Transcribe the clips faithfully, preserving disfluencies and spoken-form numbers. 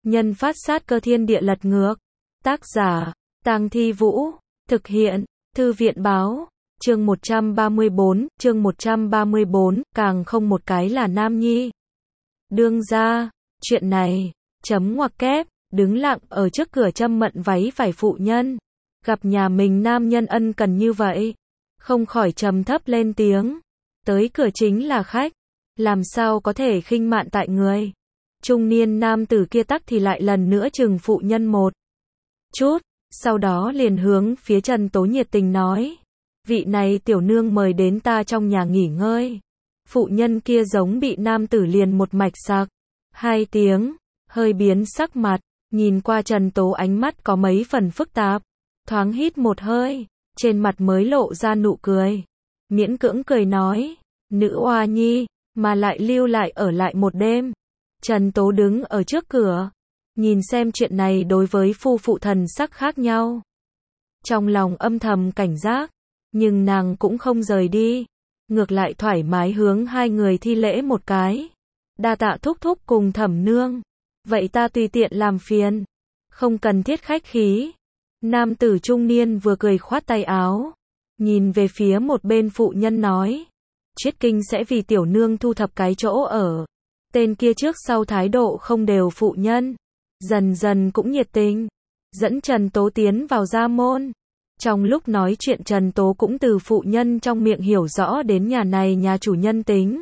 Nhân phát sát cơ thiên địa lật ngược. Tác giả, Tang Thi Vũ. Thực hiện, Thư viện Báo. Chương một trăm ba mươi bốn, chương một trăm ba mươi bốn, càng không một cái là nam nhi. Đương gia, chuyện này, chấm ngoặc kép, đứng lặng ở trước cửa châm mận váy vải phụ nhân. Gặp nhà mình nam nhân ân cần như vậy, không khỏi trầm thấp lên tiếng. Tới cửa chính là khách, làm sao có thể khinh mạn tại người. Trung niên nam tử kia tắc thì lại lần nữa chừng phụ nhân một chút, sau đó liền hướng phía Trần Tố nhiệt tình nói. Vị này tiểu nương mời đến ta trong nhà nghỉ ngơi. Phụ nhân kia giống bị nam tử liền một mạch sặc. Hai tiếng, hơi biến sắc mặt, nhìn qua Trần Tố ánh mắt có mấy phần phức tạp. Thoáng hít một hơi, trên mặt mới lộ ra nụ cười. Miễn cưỡng cười nói, nữ oa nhi, mà lại lưu lại ở lại một đêm. Trần Tố đứng ở trước cửa, nhìn xem chuyện này đối với phu phụ thần sắc khác nhau. Trong lòng âm thầm cảnh giác, nhưng nàng cũng không rời đi, ngược lại thoải mái hướng hai người thi lễ một cái. Đa tạ thúc thúc cùng thẩm nương, vậy ta tùy tiện làm phiền, không cần thiết khách khí. Nam tử trung niên vừa cười khoát tay áo, nhìn về phía một bên phụ nhân nói, Triết Kinh sẽ vì tiểu nương thu thập cái chỗ ở. Tên kia trước sau thái độ không đều phụ nhân, dần dần cũng nhiệt tình, dẫn Trần Tố tiến vào gia môn. Trong lúc nói chuyện Trần Tố cũng từ phụ nhân trong miệng hiểu rõ đến nhà này nhà chủ nhân tính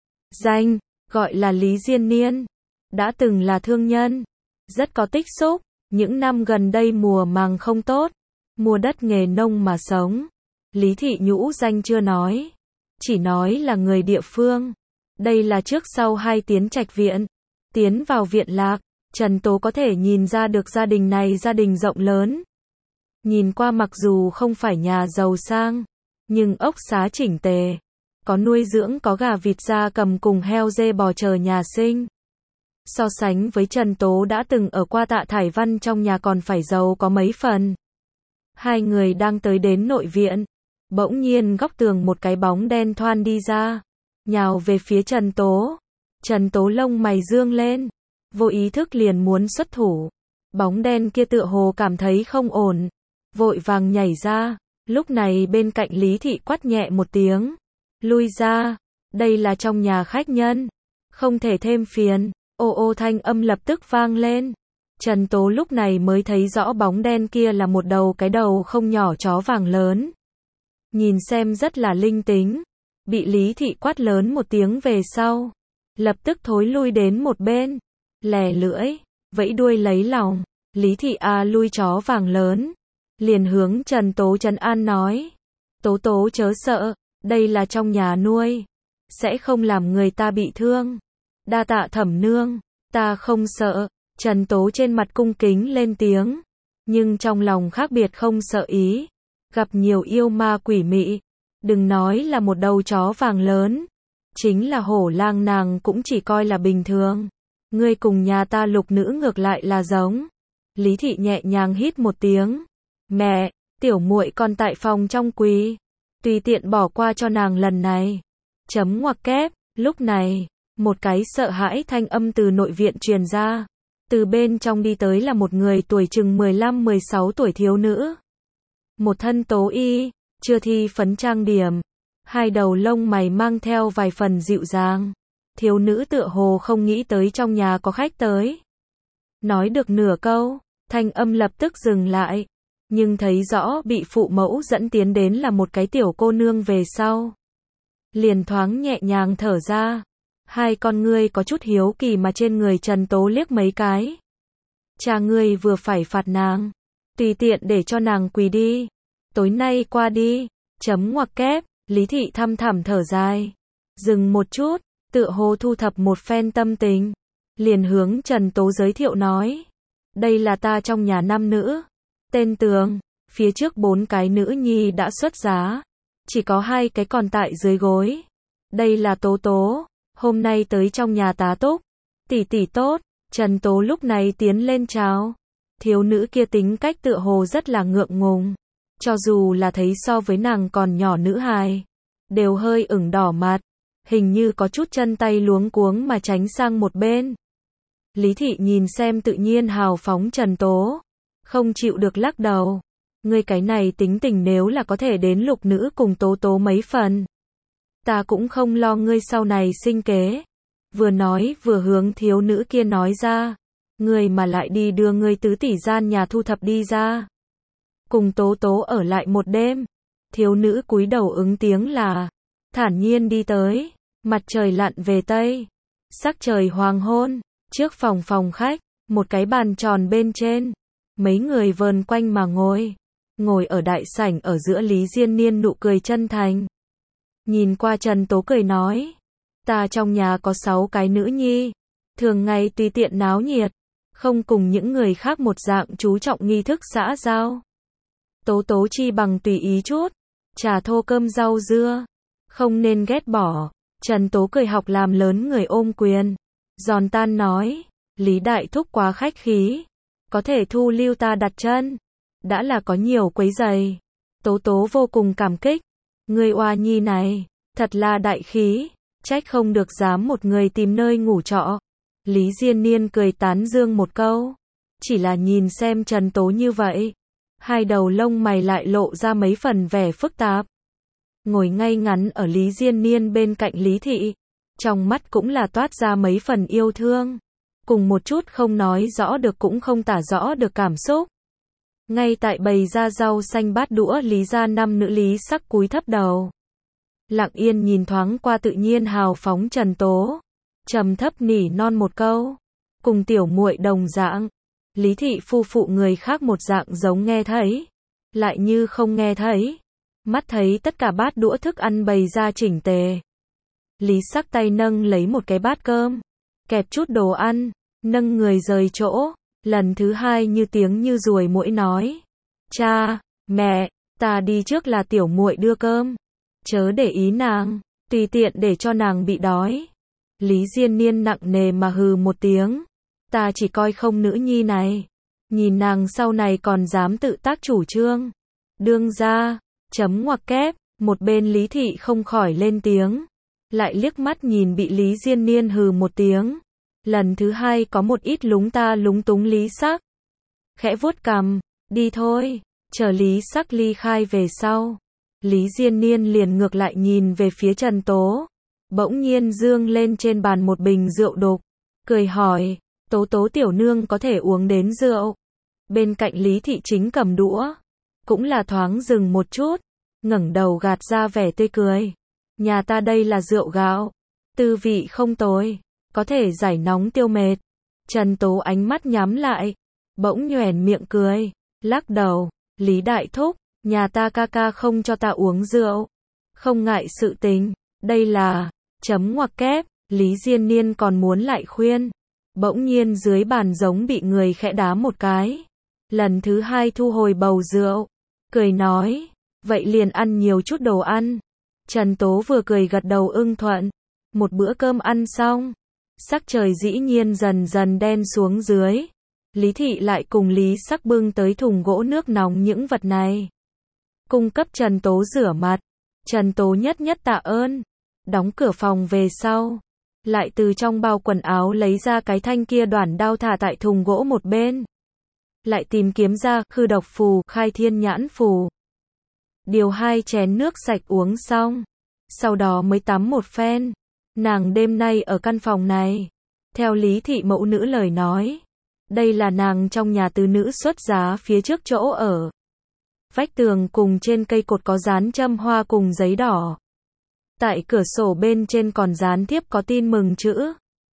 danh, gọi là Lý Diên Niên, đã từng là thương nhân, rất có tích xúc, những năm gần đây mùa màng không tốt, mua đất nghề nông mà sống. Lý thị nhũ danh chưa nói, chỉ nói là người địa phương. Đây là trước sau hai tiến trạch viện, tiến vào viện lạc, Trần Tố có thể nhìn ra được gia đình này gia đình rộng lớn. Nhìn qua mặc dù không phải nhà giàu sang, nhưng ốc xá chỉnh tề, có nuôi dưỡng có gà vịt gia cầm cùng heo dê bò chờ nhà sinh. So sánh với Trần Tố đã từng ở qua Tạ Thải Văn trong nhà còn phải giàu có mấy phần. Hai người đang tới đến nội viện, bỗng nhiên góc tường một cái bóng đen thoăn đi ra, nhào về phía Trần Tố. Trần Tố lông mày dương lên, vô ý thức liền muốn xuất thủ. Bóng đen kia tựa hồ cảm thấy không ổn, vội vàng nhảy ra. Lúc này bên cạnh Lý thị quát nhẹ một tiếng, lui ra, đây là trong nhà khách nhân, không thể thêm phiền. Ô ô thanh âm lập tức vang lên. Trần Tố lúc này mới thấy rõ bóng đen kia là một đầu cái đầu không nhỏ chó vàng lớn, nhìn xem rất là linh tính. Bị Lý thị quát lớn một tiếng về sau, lập tức thối lui đến một bên, lè lưỡi, vẫy đuôi lấy lòng. Lý thị a lui chó vàng lớn, liền hướng Trần Tố trấn an nói, Tố Tố chớ sợ, đây là trong nhà nuôi, sẽ không làm người ta bị thương. Đa tạ thẩm nương, ta không sợ. Trần Tố trên mặt cung kính lên tiếng, nhưng trong lòng khác biệt không sợ ý. Gặp nhiều yêu ma quỷ mị, đừng nói là một đầu chó vàng lớn, chính là hổ lang nàng cũng chỉ coi là bình thường. Ngươi cùng nhà ta lục nữ ngược lại là giống. Lý thị nhẹ nhàng hít một tiếng, mẹ, tiểu muội còn tại phòng trong quỳ, tùy tiện bỏ qua cho nàng lần này. Chấm ngoặc kép. Lúc này, một cái sợ hãi thanh âm từ nội viện truyền ra. Từ bên trong đi tới là một người tuổi chừng mười lăm mười sáu tuổi thiếu nữ. Một thân tố y, chưa thi phấn trang điểm, hai đầu lông mày mang theo vài phần dịu dàng. Thiếu nữ tựa hồ không nghĩ tới trong nhà có khách tới. Nói được nửa câu, thanh âm lập tức dừng lại, nhưng thấy rõ bị phụ mẫu dẫn tiến đến là một cái tiểu cô nương về sau, liền thoáng nhẹ nhàng thở ra. Hai con ngươi có chút hiếu kỳ mà trên người Trần Tố liếc mấy cái. Cha ngươi vừa phải phạt nàng, tùy tiện để cho nàng quỳ đi, tối nay qua đi. Chấm ngoặc kép. Lý thị thăm thẳm thở dài, dừng một chút, tựa hồ thu thập một phen tâm tình, liền hướng Trần Tố giới thiệu nói, đây là ta trong nhà năm nữ, tên Tường, phía trước bốn cái nữ nhi đã xuất giá, chỉ có hai cái còn tại dưới gối. Đây là Tố Tố, hôm nay tới trong nhà tá túc, tỷ tỷ tốt. Trần Tố lúc này tiến lên chào. Thiếu nữ kia tính cách tựa hồ rất là ngượng ngùng, cho dù là thấy so với nàng còn nhỏ nữ hài, đều hơi ửng đỏ mặt, hình như có chút chân tay luống cuống mà tránh sang một bên. Lý Thị nhìn xem tự nhiên hào phóng Trần Tố, không chịu được lắc đầu. Ngươi cái này tính tình nếu là có thể đến lục nữ cùng Tố Tố mấy phần, ta cũng không lo ngươi sau này sinh kế. Vừa nói vừa hướng thiếu nữ kia nói ra, ngươi mà lại đi đưa ngươi tứ tỷ gian nhà thu thập đi ra, cùng Tố Tố ở lại một đêm. Thiếu nữ cúi đầu ứng tiếng là, thản nhiên đi tới. Mặt trời lặn về tây, sắc trời hoàng hôn, trước phòng phòng khách, một cái bàn tròn bên trên, mấy người vờn quanh mà ngồi. Ngồi ở đại sảnh ở giữa, Lý Diên Niên nụ cười chân thành. Nhìn qua Trần Tố cười nói, ta trong nhà có sáu cái nữ nhi, thường ngày tùy tiện náo nhiệt, không cùng những người khác một dạng chú trọng nghi thức xã giao. Tố Tố chi bằng tùy ý chút, trà thô cơm rau dưa, không nên ghét bỏ. Trần Tố cười học làm lớn người ôm quyền, giòn tan nói, Lý Đại Thúc quá khách khí, có thể thu lưu ta đặt chân, đã là có nhiều quấy giày. Tố Tố vô cùng cảm kích, người oa nhi này, thật là đại khí, trách không được dám một người tìm nơi ngủ trọ. Lý Diên Niên cười tán dương một câu, chỉ là nhìn xem Trần Tố như vậy, hai đầu lông mày lại lộ ra mấy phần vẻ phức tạp. Ngồi ngay ngắn ở Lý Diên Niên bên cạnh Lý Thị, trong mắt cũng là toát ra mấy phần yêu thương, cùng một chút không nói rõ được cũng không tả rõ được cảm xúc. Ngay tại bày ra rau xanh bát đũa, Lý gia năm nữ Lý Sắc cúi thấp đầu, lặng yên nhìn thoáng qua tự nhiên hào phóng Trần Tố, trầm thấp nỉ non một câu, cùng tiểu muội đồng dạng. Lý Thị phu phụ người khác một dạng giống nghe thấy, lại như không nghe thấy. Mắt thấy tất cả bát đũa thức ăn bày ra chỉnh tề, Lý Sắc tay nâng lấy một cái bát cơm, kẹp chút đồ ăn, nâng người rời chỗ, lần thứ hai như tiếng như ruồi muỗi nói, cha, mẹ, ta đi trước, là tiểu muội đưa cơm, chớ để ý nàng, tùy tiện để cho nàng bị đói. Lý Diên Niên nặng nề mà hừ một tiếng, ta chỉ coi không nữ nhi này, nhìn nàng sau này còn dám tự tác chủ trương, đương ra, chấm ngoặc kép. Một bên Lý Thị không khỏi lên tiếng, lại liếc mắt nhìn bị Lý Diên Niên hừ một tiếng, lần thứ hai có một ít lúng ta lúng túng. Lý Sắc khẽ vuốt cằm, đi thôi. Chờ Lý Sắc ly khai về sau, Lý Diên Niên liền ngược lại nhìn về phía Trần Tố, bỗng nhiên dương lên trên bàn một bình rượu đục, cười hỏi, Tố Tố tiểu nương có thể uống đến rượu? Bên cạnh Lý Thị chính cầm đũa, cũng là thoáng dừng một chút, ngẩng đầu gạt ra vẻ tươi cười, nhà ta đây là rượu gạo, tư vị không tồi, có thể giải nóng tiêu mệt. Trần Tố ánh mắt nhắm lại, bỗng nhoẻn miệng cười, lắc đầu, Lý Đại Thúc, nhà ta ca ca không cho ta uống rượu, không ngại sự tình, đây là, chấm ngoặc kép. Lý Diên Niên còn muốn lại khuyên, bỗng nhiên dưới bàn giống bị người khẽ đá một cái, lần thứ hai thu hồi bầu rượu, cười nói, vậy liền ăn nhiều chút đồ ăn. Trần Tố vừa cười gật đầu ưng thuận, một bữa cơm ăn xong, sắc trời dĩ nhiên dần dần đen xuống dưới. Lý Thị lại cùng Lý Sắc bưng tới thùng gỗ nước nóng những vật này, cung cấp Trần Tố rửa mặt. Trần Tố nhất nhất tạ ơn, đóng cửa phòng về sau, lại từ trong bao quần áo lấy ra cái thanh kia đoản đao thả tại thùng gỗ một bên, lại tìm kiếm ra khư độc phù, khai thiên nhãn phù, điều hai chén nước sạch uống xong, sau đó mới tắm một phen. Nàng đêm nay ở căn phòng này, theo Lý Thị mẫu nữ lời nói, đây là nàng trong nhà tứ nữ xuất giá phía trước chỗ ở. Vách tường cùng trên cây cột có dán châm hoa cùng giấy đỏ. Tại cửa sổ bên trên còn dán thiếp có tin mừng chữ.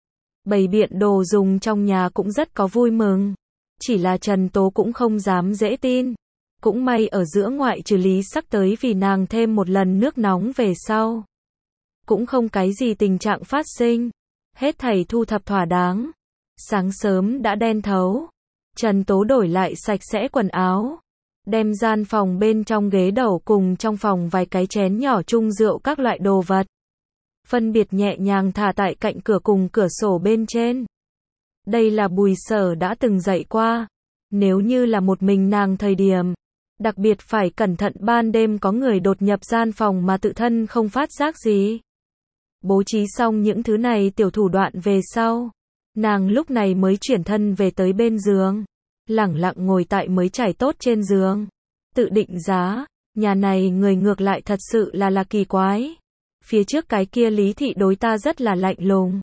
Bày biện đồ dùng trong nhà cũng rất có vui mừng. Chỉ là Trần Tố cũng không dám dễ tin. Cũng may ở giữa ngoại trừ Lý Sắc tới vì nàng thêm một lần nước nóng về sau, cũng không cái gì tình trạng phát sinh. Hết thảy thu thập thỏa đáng. Sáng sớm đã đen thấu. Trần Tố đổi lại sạch sẽ quần áo, đem gian phòng bên trong ghế đầu cùng trong phòng vài cái chén nhỏ chung rượu các loại đồ vật, phân biệt nhẹ nhàng thả tại cạnh cửa cùng cửa sổ bên trên. Đây là Bùi Sở đã từng dạy qua, nếu như là một mình nàng thời điểm, đặc biệt phải cẩn thận ban đêm có người đột nhập gian phòng mà tự thân không phát giác gì. Bố trí xong những thứ này tiểu thủ đoạn về sau, Nàng lúc này mới chuyển thân về tới bên giường, lẳng lặng ngồi tại mới trải tốt trên giường, tự định giá, nhà này người ngược lại thật sự là là kỳ quái. Phía trước cái kia Lý thị đối ta rất là lạnh lùng.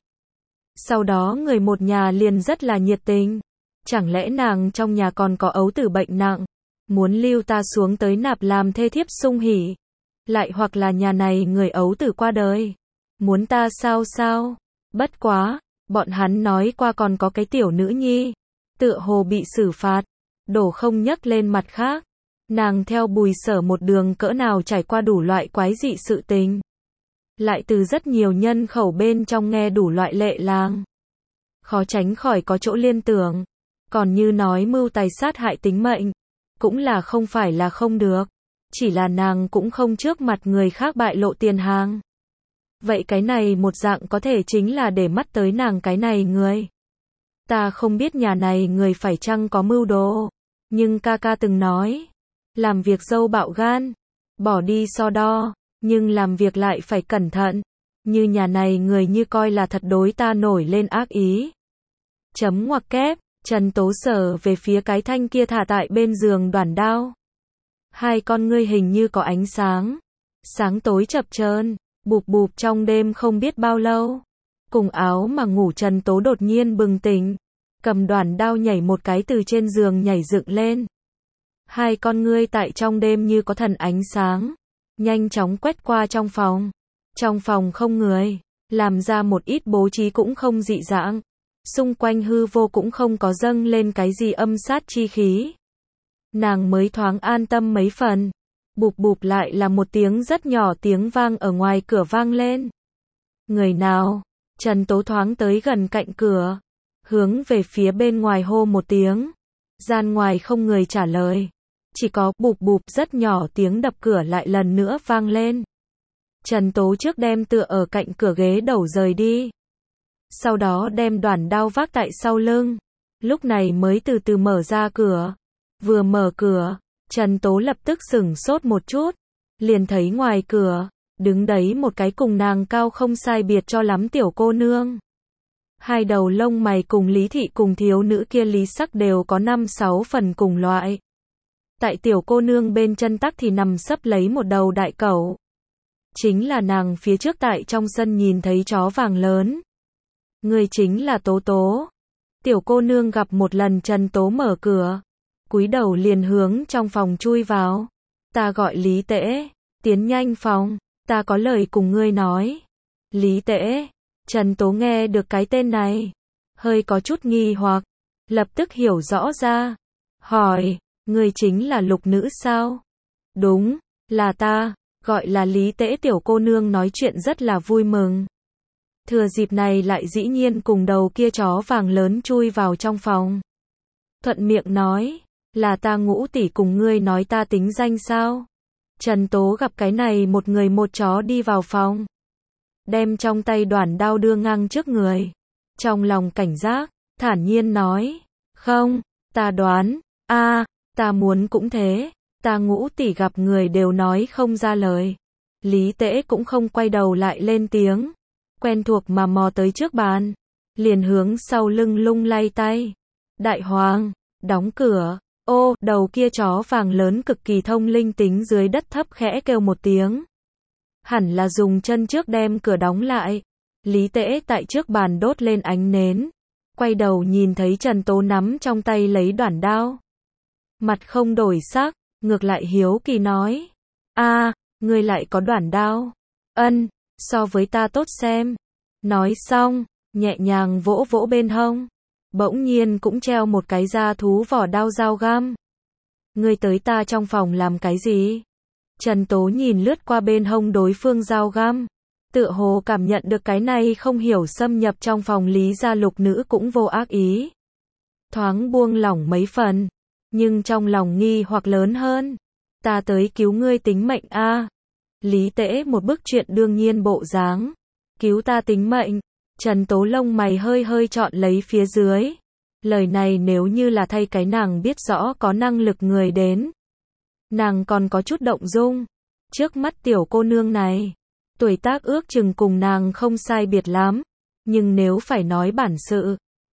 Sau đó người một nhà liền rất là nhiệt tình. Chẳng lẽ nàng trong nhà còn có ấu tử bệnh nặng, muốn lưu ta xuống tới nạp làm thê thiếp sung hỉ. Lại hoặc là nhà này người ấu tử qua đời, muốn ta sao sao? Bất quá, bọn hắn nói qua còn có cái tiểu nữ nhi, tựa hồ bị xử phạt, đổ không nhắc lên mặt khác. Nàng theo Bùi Sở một đường cỡ nào trải qua đủ loại quái dị sự tình. Lại từ rất nhiều nhân khẩu bên trong nghe đủ loại lệ làng. Khó tránh khỏi có chỗ liên tưởng. Còn như nói mưu tài sát hại tính mệnh, cũng là không phải là không được. Chỉ là nàng cũng không trước mặt người khác bại lộ tiền hàng. Vậy cái này một dạng có thể chính là để mắt tới nàng cái này người. Ta không biết nhà này người phải chăng có mưu đồ, nhưng ca ca từng nói, làm việc dâu bạo gan, bỏ đi so đo, nhưng làm việc lại phải cẩn thận, như nhà này người như coi là thật đối ta nổi lên ác ý. Chấm ngoặc kép, Trần Tố Sở về phía cái thanh kia thả tại bên giường đoản đao. Hai con ngươi hình như có ánh sáng, sáng tối chập chờn, bụp bụp trong đêm không biết bao lâu. Cùng áo mà ngủ Trần Tố đột nhiên bừng tỉnh, cầm đoản đao nhảy một cái từ trên giường nhảy dựng lên. Hai con ngươi tại trong đêm như có thần ánh sáng, nhanh chóng quét qua trong phòng. Trong phòng không người, làm ra một ít bố trí cũng không dị dạng. Xung quanh hư vô cũng không có dâng lên cái gì âm sát chi khí. Nàng mới thoáng an tâm mấy phần. Bụp bụp lại là một tiếng rất nhỏ tiếng vang ở ngoài cửa vang lên. Người nào? Trần Tố thoáng tới gần cạnh cửa, hướng về phía bên ngoài hô một tiếng. Gian ngoài không người trả lời, chỉ có bụp bụp rất nhỏ tiếng đập cửa lại lần nữa vang lên. Trần Tố trước đem tựa ở cạnh cửa ghế đầu rời đi, sau đó đem đoản đao vác tại sau lưng, lúc này mới từ từ mở ra cửa. Vừa mở cửa, Trần Tố lập tức sửng sốt một chút, liền thấy ngoài cửa, đứng đấy một cái cùng nàng cao không sai biệt cho lắm tiểu cô nương. Hai đầu lông mày cùng Lý thị cùng thiếu nữ kia Lý sắc đều có năm sáu phần cùng loại. Tại tiểu cô nương bên chân tắc thì nằm sấp lấy một đầu đại cẩu. Chính là nàng phía trước tại trong sân nhìn thấy chó vàng lớn. Người chính là Tố Tố. Tiểu cô nương gặp một lần Trần Tố mở cửa, cúi đầu liền hướng trong phòng chui vào. Ta gọi Lý Tễ, tiến nhanh phòng, ta có lời cùng ngươi nói. Lý Tễ, Trần Tố nghe được cái tên này, hơi có chút nghi hoặc, lập tức hiểu rõ ra. Hỏi, ngươi chính là Lục nữ sao? Đúng, là ta, gọi là Lý Tễ. Tiểu cô nương nói chuyện rất là vui mừng. Thừa dịp này lại dĩ nhiên cùng đầu kia chó vàng lớn chui vào trong phòng. Thuận miệng nói, là ta Ngũ tỷ cùng ngươi nói ta tính danh sao? Trần Tố gặp cái này một người một chó đi vào phòng, đem trong tay đoản đao đưa ngang trước người. Trong lòng cảnh giác, thản nhiên nói, không, ta đoán, a, ta muốn cũng thế, ta Ngũ tỷ gặp người đều nói không ra lời. Lý Tễ cũng không quay đầu lại lên tiếng, quen thuộc mà mò tới trước bàn, liền hướng sau lưng lung lay tay. Đại hoàng, đóng cửa. Ô, đầu kia chó vàng lớn cực kỳ thông linh tính dưới đất thấp khẽ kêu một tiếng. Hẳn là dùng chân trước đem cửa đóng lại. Lý Tễ tại trước bàn đốt lên ánh nến, quay đầu nhìn thấy Trần Tố nắm trong tay lấy đoản đao. Mặt không đổi sắc, ngược lại hiếu kỳ nói, a, ngươi lại có đoản đao? Ân, so với ta tốt xem. Nói xong, nhẹ nhàng vỗ vỗ bên hông, bỗng nhiên cũng treo một cái da thú vỏ đao dao găm. Ngươi tới ta trong phòng làm cái gì? Trần Tố nhìn lướt qua bên hông đối phương dao găm, tựa hồ cảm nhận được cái này không hiểu xâm nhập trong phòng Lý gia Lục nữ cũng vô ác ý. Thoáng buông lỏng mấy phần, nhưng trong lòng nghi hoặc lớn hơn. Ta tới cứu ngươi tính mệnh a. À. Lý Tễ một bức chuyện đương nhiên bộ dáng. Cứu ta tính mệnh. Trần Tố lông mày hơi hơi trọn lấy phía dưới. Lời này nếu như là thay cái nàng biết rõ có năng lực người đến, nàng còn có chút động dung. Trước mắt tiểu cô nương này, tuổi tác ước chừng cùng nàng không sai biệt lắm, nhưng nếu phải nói bản sự,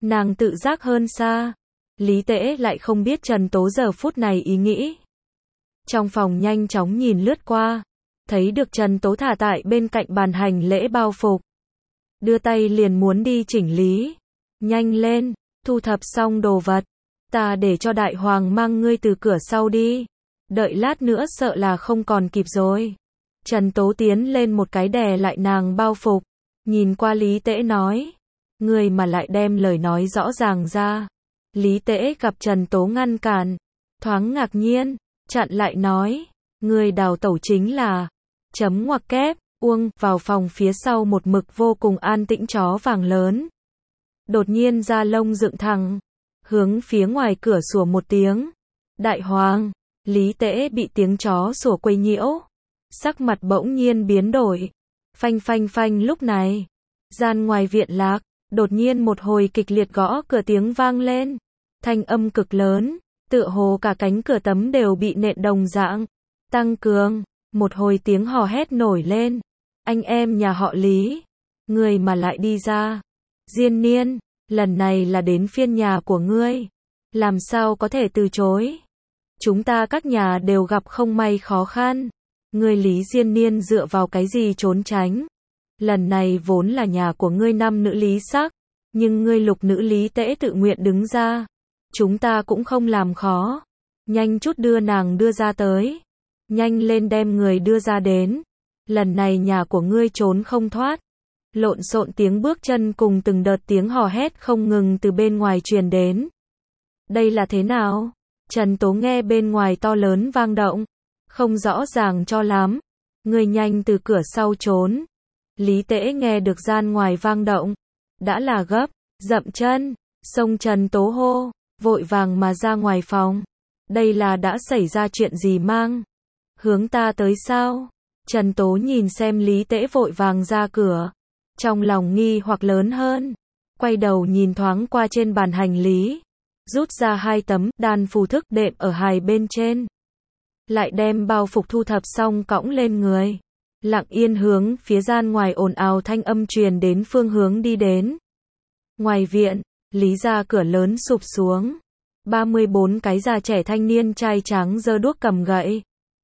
Nàng tự giác hơn xa. Lý Tễ lại không biết Trần Tố giờ phút này ý nghĩ. Trong phòng nhanh chóng nhìn lướt qua, thấy được Trần Tố thả tại bên cạnh bàn hành lễ bao phục. Đưa tay liền muốn đi chỉnh lý. Nhanh lên, thu thập xong đồ vật. Ta để cho đại hoàng mang ngươi từ cửa sau đi. Đợi lát nữa sợ là không còn kịp rồi. Trần Tố tiến lên một cái đè lại nàng bao phục. Nhìn qua Lý Tễ nói. Ngươi mà lại đem lời nói rõ ràng ra. Lý Tễ gặp Trần Tố ngăn cản. Thoáng ngạc nhiên, chặn lại nói. Ngươi đào tẩu chính là. Chấm ngoặc kép, uông, vào phòng phía sau một mực vô cùng an tĩnh chó vàng lớn. Đột nhiên da lông dựng thẳng. Hướng phía ngoài cửa sủa một tiếng. Đại hoàng, Lý Tễ bị tiếng chó sủa quấy nhiễu. Sắc mặt bỗng nhiên biến đổi. Phanh phanh phanh lúc này. Gian ngoài viện lạc, đột nhiên một hồi kịch liệt gõ cửa tiếng vang lên. Thanh âm cực lớn, tựa hồ cả cánh cửa tấm đều bị nện đồng dạng. Tăng cường, một hồi tiếng hò hét nổi lên. Anh em nhà họ Lý, người mà lại đi ra. Diên Niên, lần này là đến phiên nhà của ngươi. Làm sao có thể từ chối. Chúng ta các nhà đều gặp không may khó khăn. Ngươi Lý Diên Niên dựa vào cái gì trốn tránh. Lần này vốn là nhà của ngươi năm nữ Lý sắc. Nhưng ngươi lục nữ Lý Tễ tự nguyện đứng ra. Chúng ta cũng không làm khó. Nhanh chút đưa nàng đưa ra tới. Nhanh lên đem người đưa ra đến. Lần này nhà của ngươi trốn không thoát. Lộn xộn tiếng bước chân cùng từng đợt tiếng hò hét không ngừng từ bên ngoài truyền đến. Đây là thế nào? Trần Tố nghe bên ngoài to lớn vang động. Không rõ ràng cho lắm. Ngươi nhanh từ cửa sau trốn. Lý Tễ nghe được gian ngoài vang động. Đã là gấp, dậm chân. Xông Trần Tố hô. Vội vàng mà ra ngoài phòng. Đây là đã xảy ra chuyện gì mang? Hướng ta tới sao? Trần Tố nhìn xem Lý Tễ vội vàng ra cửa. Trong lòng nghi hoặc lớn hơn. Quay đầu nhìn thoáng qua trên bàn hành lý. Rút ra hai tấm đan phù thức đệm ở hai bên trên. Lại đem bao phục thu thập xong cõng lên người. Lặng yên hướng phía gian ngoài ồn ào thanh âm truyền đến phương hướng đi đến. Ngoài viện, Lý ra cửa lớn sụp xuống. ba mươi bốn cái già trẻ thanh niên trai trắng giơ đuốc cầm gậy.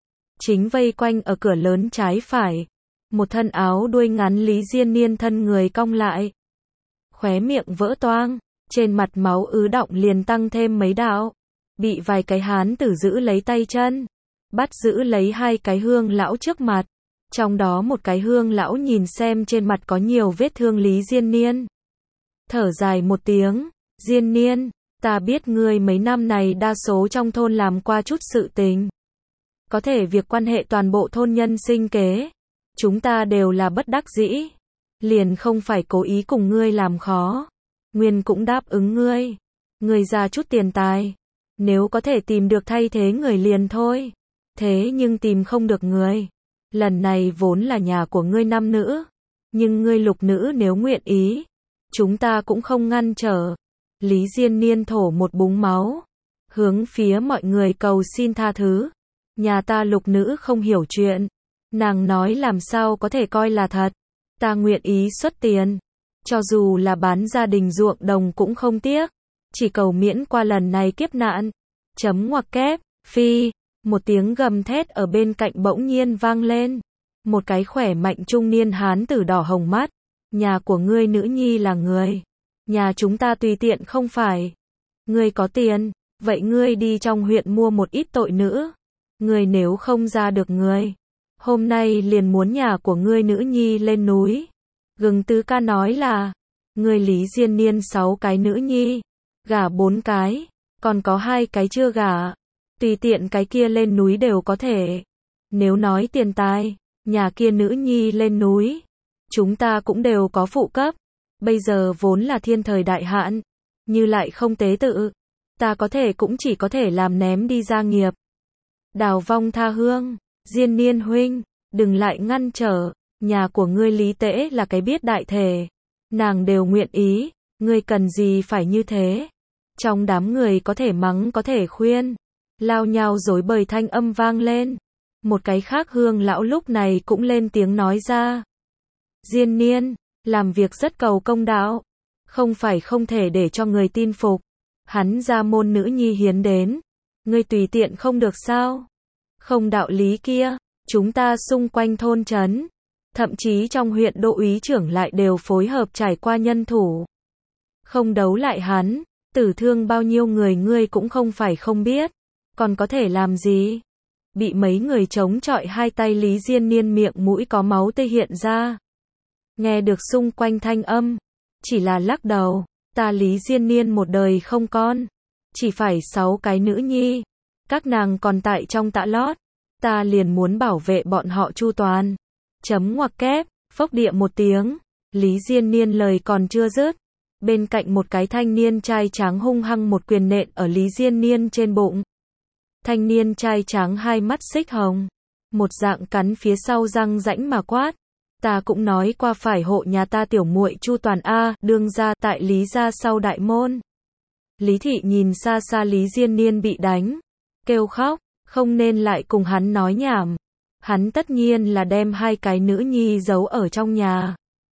Chính vây quanh ở cửa lớn trái phải. Một thân áo đuôi ngắn Lý Diên Niên thân người cong lại. Khóe miệng vỡ toang. Trên mặt máu ứ đọng liền tăng thêm mấy đạo. Bị vài cái hán tử giữ lấy tay chân. Bắt giữ lấy hai cái hương lão trước mặt. Trong đó một cái hương lão nhìn xem trên mặt có nhiều vết thương Lý Diên Niên. Thở dài một tiếng. Diên Niên, ta biết ngươi mấy năm này đa số trong thôn làm qua chút sự tình. Có thể việc quan hệ toàn bộ thôn nhân sinh kế. Chúng ta đều là bất đắc dĩ. Liền không phải cố ý cùng ngươi làm khó. Nguyên cũng đáp ứng ngươi. Ngươi ra chút tiền tài. Nếu có thể tìm được thay thế người liền thôi. Thế nhưng tìm không được người. Lần này vốn là nhà của ngươi năm nữ. Nhưng ngươi lục nữ nếu nguyện ý. Chúng ta cũng không ngăn trở. Lý Diên Niên thổ một búng máu. Hướng phía mọi người cầu xin tha thứ. Nhà ta lục nữ không hiểu chuyện. Nàng nói làm sao có thể coi là thật. Ta nguyện ý xuất tiền. Cho dù là bán gia đình ruộng đồng cũng không tiếc. Chỉ cầu miễn qua lần này kiếp nạn. Chấm ngoặc kép, phi. Một tiếng gầm thét ở bên cạnh bỗng nhiên vang lên. Một cái khỏe mạnh trung niên hán tử đỏ hồng mắt. Nhà của ngươi nữ nhi là người. Nhà chúng ta tùy tiện không phải. Ngươi có tiền, vậy ngươi đi trong huyện mua một ít tội nữ. Ngươi nếu không ra được người. Hôm nay liền muốn nhà của ngươi nữ nhi lên núi. Gừng tứ ca nói là. Ngươi Lý Diên Niên sáu cái nữ nhi. Gả bốn cái. Còn có hai cái chưa gả. Tùy tiện cái kia lên núi đều có thể. Nếu nói tiền tài. Nhà kia nữ nhi lên núi. Chúng ta cũng đều có phụ cấp. Bây giờ vốn là thiên thời đại hạn. Như lại không tế tự. Ta có thể cũng chỉ có thể làm ném đi gia nghiệp. Đào vong tha hương. Diên Niên huynh. Đừng lại ngăn trở. Nhà của ngươi Lý Tễ là cái biết đại thể. Nàng đều nguyện ý. Ngươi cần gì phải như thế. Trong đám người có thể mắng có thể khuyên. Lao nhau rối bời thanh âm vang lên. Một cái khác hương lão lúc này cũng lên tiếng nói ra. Diên Niên, làm việc rất cầu công đạo. Không phải không thể để cho người tin phục. Hắn ra môn nữ nhi hiến đến. Ngươi tùy tiện không được sao? Không đạo lý kia. Chúng ta xung quanh thôn trấn, thậm chí trong huyện đô úy trưởng lại đều phối hợp trải qua nhân thủ. Không đấu lại hắn, tử thương bao nhiêu người ngươi cũng không phải không biết. Còn có thể làm gì? Bị mấy người chống chọi hai tay Lý Diên Niên miệng mũi có máu tê hiện ra. Nghe được xung quanh thanh âm, chỉ là lắc đầu, ta Lý Diên Niên một đời không con, chỉ phải sáu cái nữ nhi, các nàng còn tại trong tạ lót, ta liền muốn bảo vệ bọn họ chu toàn. Chấm ngoặc kép, phốc địa một tiếng, Lý Diên Niên lời còn chưa dứt, bên cạnh một cái thanh niên trai tráng hung hăng một quyền nện ở Lý Diên Niên trên bụng. Thanh niên trai tráng hai mắt xích hồng, một dạng cắn phía sau răng rãnh mà quát, ta cũng nói qua phải hộ nhà ta tiểu muội chu toàn a, đương ra tại Lý gia sau đại môn. Lý thị nhìn xa xa Lý Diên Niên bị đánh, kêu khóc, không nên lại cùng hắn nói nhảm. Hắn tất nhiên là đem hai cái nữ nhi giấu ở trong nhà,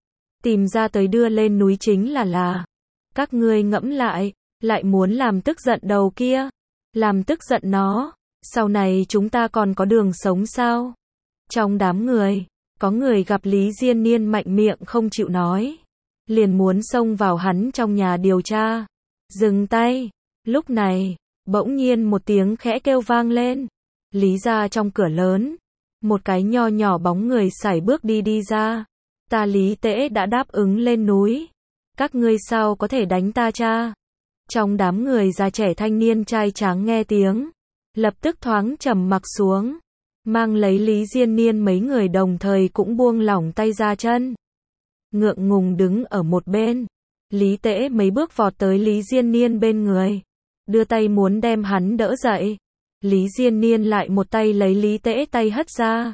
tìm ra tới đưa lên núi chính là là. Các ngươi ngẫm lại, lại muốn làm tức giận đầu kia, làm tức giận nó, sau này chúng ta còn có đường sống sao? Trong đám người, có người gặp Lý Diên Niên mạnh miệng không chịu nói, liền muốn xông vào hắn trong nhà điều tra. Dừng tay. Lúc này, bỗng nhiên một tiếng khẽ kêu vang lên. Lý gia trong cửa lớn, một cái nho nhỏ bóng người sải bước đi đi ra. Ta Lý Tễ đã đáp ứng lên núi. Các ngươi sao có thể đánh ta cha? Trong đám người già trẻ thanh niên trai tráng nghe tiếng, lập tức thoáng trầm mặc xuống, mang lấy Lý Diên Niên mấy người đồng thời cũng buông lỏng tay ra chân. Ngượng ngùng đứng ở một bên, Lý Tễ mấy bước vọt tới Lý Diên Niên bên người, đưa tay muốn đem hắn đỡ dậy. Lý Diên Niên lại một tay lấy Lý Tễ tay hất ra.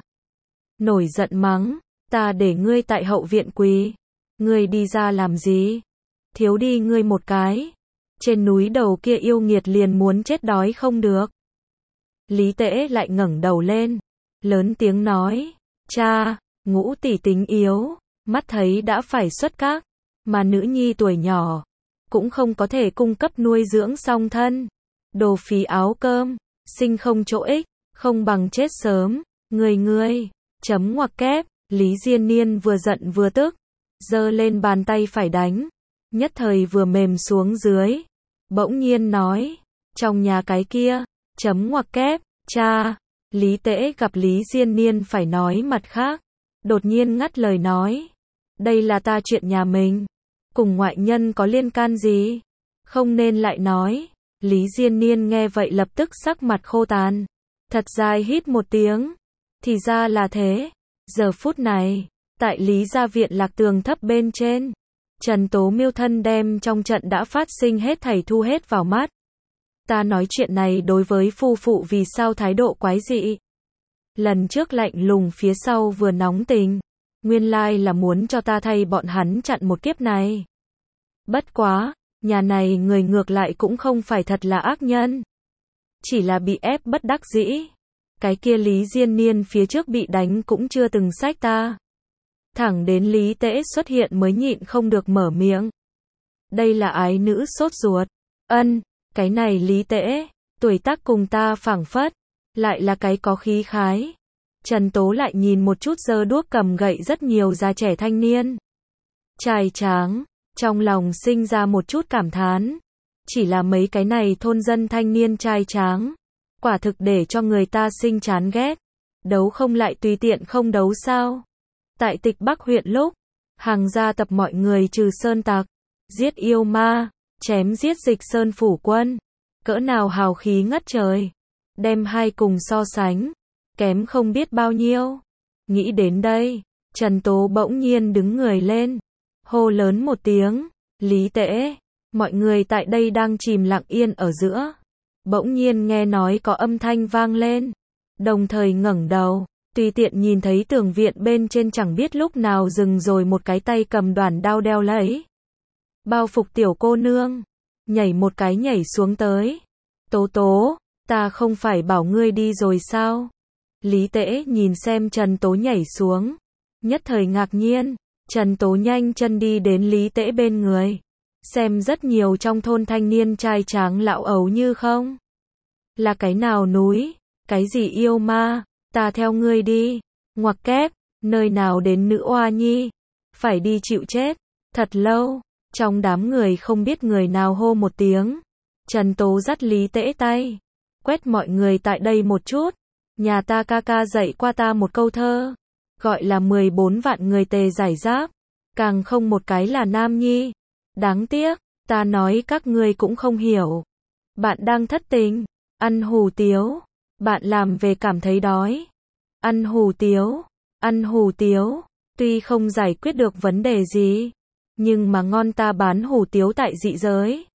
Nổi giận mắng, ta để ngươi tại hậu viện quỳ, ngươi đi ra làm gì? Thiếu đi ngươi một cái. Trên núi đầu kia yêu nghiệt liền muốn chết đói không được. Lý Tễ lại ngẩng đầu lên, lớn tiếng nói, cha, Ngũ tỷ tính yếu, mắt thấy đã phải xuất các, mà nữ nhi tuổi nhỏ, cũng không có thể cung cấp nuôi dưỡng song thân. Đồ phí áo cơm, sinh không chỗ ích, không bằng chết sớm, người ngươi, chấm ngoặc kép, Lý Diên Niên vừa giận vừa tức, giơ lên bàn tay phải đánh, nhất thời vừa mềm xuống dưới, bỗng nhiên nói, trong nhà cái kia, chấm ngoặc kép, cha, Lý Tễ gặp Lý Diên Niên phải nói mặt khác, đột nhiên ngắt lời nói, đây là ta chuyện nhà mình, cùng ngoại nhân có liên can gì, không nên lại nói. Lý Diên Niên nghe vậy lập tức sắc mặt khô tàn, thật dài hít một tiếng, thì ra là thế. Giờ phút này, tại Lý gia viện lạc tường thấp bên trên, Trần Tố Miêu thân đem trong trận đã phát sinh hết thảy thu hết vào mắt. Ta nói chuyện này đối với phu phụ vì sao thái độ quái dị. Lần trước lạnh lùng phía sau vừa nóng tình, nguyên lai là muốn cho ta thay bọn hắn chặn một kiếp này. Bất quá, nhà này người ngược lại cũng không phải thật là ác nhân, chỉ là bị ép bất đắc dĩ. Cái kia Lý Diên Niên phía trước bị đánh cũng chưa từng sách ta. Thẳng đến Lý Tễ xuất hiện mới nhịn không được mở miệng. Đây là ái nữ sốt ruột. Ân, cái này Lý Tễ, tuổi tác cùng ta phảng phất, lại là cái có khí khái. Trần Tố lại nhìn một chút giơ đuốc cầm gậy rất nhiều già trẻ thanh niên. Trai tráng, trong lòng sinh ra một chút cảm thán. Chỉ là mấy cái này thôn dân thanh niên trai tráng, quả thực để cho người ta sinh chán ghét. Đấu không lại tùy tiện không đấu sao? Tại Tịch Bắc huyện lúc, hàng gia tập mọi người trừ sơn tặc, giết yêu ma, chém giết Dịch Sơn phủ quân, cỡ nào hào khí ngất trời. Đem hai cùng so sánh, kém không biết bao nhiêu. Nghĩ đến đây, Trần Tố bỗng nhiên đứng người lên, hô lớn một tiếng, Lý Tễ. Mọi người tại đây đang chìm lặng yên ở giữa, bỗng nhiên nghe nói có âm thanh vang lên, đồng thời ngẩng đầu, tùy tiện nhìn thấy tường viện bên trên chẳng biết lúc nào dừng rồi một cái tay cầm đoàn đao đeo lấy bao phục tiểu cô nương, nhảy một cái nhảy xuống tới. Tố Tố, ta không phải bảo ngươi đi rồi sao? Lý Tễ nhìn xem Trần Tố nhảy xuống, nhất thời ngạc nhiên. Trần Tố nhanh chân đi đến Lý Tễ bên người, Xem rất nhiều trong thôn thanh niên trai tráng lão ấu như không. Là cái nào núi, cái gì yêu ma, ta theo ngươi đi. Ngoặc kép, nơi nào đến nữ oa nhi, phải đi chịu chết. Thật lâu, trong đám người không biết người nào hô một tiếng. Trần Tố dắt Lý Tễ tay, quét mọi người tại đây một chút. Nhà ta ca ca dạy qua ta một câu thơ, gọi là mười bốn vạn người tề giải giáp, càng không một cái là nam nhi. Đáng tiếc, ta nói các ngươi cũng không hiểu. Bạn đang thất tình, ăn hủ tiếu, bạn làm về cảm thấy đói. Ăn hủ tiếu, ăn hủ tiếu, tuy không giải quyết được vấn đề gì, nhưng mà ngon, ta bán hủ tiếu tại dị giới.